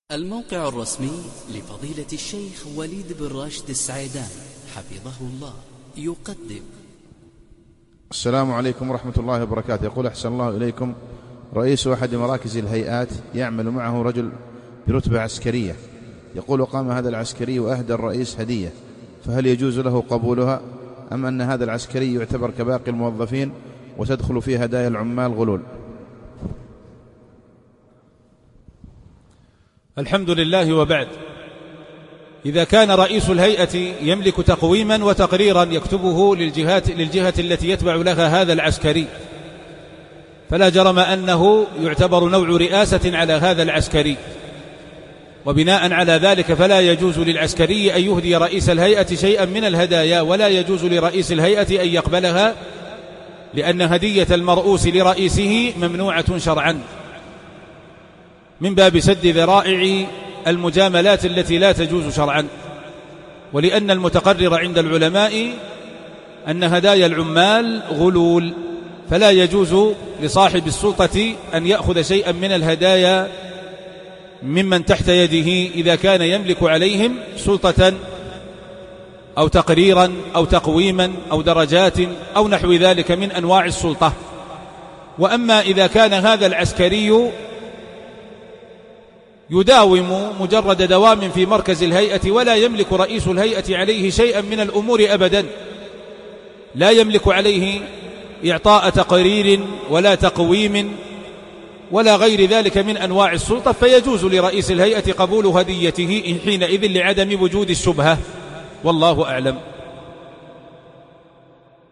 الموقع الرسمي لفضيلة الشيخ وليد بن راشد السعيدان حفظه الله يقدم. السلام عليكم ورحمة الله وبركاته. يقول أحسن الله إليكم، رئيس أحد مراكز الهيئات يعمل معه رجل برتبة عسكرية، يقول قام هذا العسكري وأهدى الرئيس هدية، فهل يجوز له قبولها أم أن هذا العسكري يعتبر كباقي الموظفين وتدخل في هدايا العمال غلول؟ الحمد لله وبعد. إذا كان رئيس الهيئة يملك تقويما وتقريرا يكتبه للجهة التي يتبع لها هذا العسكري، فلا جرم أنه يعتبر نوع رئاسة على هذا العسكري، وبناء على ذلك فلا يجوز للعسكري أن يهدي رئيس الهيئة شيئا من الهدايا، ولا يجوز لرئيس الهيئة أن يقبلها، لأن هدية المرؤوس لرئيسه ممنوعة شرعا من باب سد ذرائع المجاملات التي لا تجوز شرعا، ولأن المتقرر عند العلماء أن هدايا العمال غلول، فلا يجوز لصاحب السلطة أن يأخذ شيئا من الهدايا ممن تحت يده إذا كان يملك عليهم سلطة أو تقريرا أو تقويما أو درجات أو نحو ذلك من أنواع السلطة. وأما إذا كان هذا العسكري يداوم مجرد دوام في مركز الهيئة ولا يملك رئيس الهيئة عليه شيئا من الأمور أبدا، لا يملك عليه إعطاء تقرير ولا تقويم ولا غير ذلك من أنواع السلطة، فيجوز لرئيس الهيئة قبول هديته حينئذ لعدم وجود الشبهة، والله أعلم.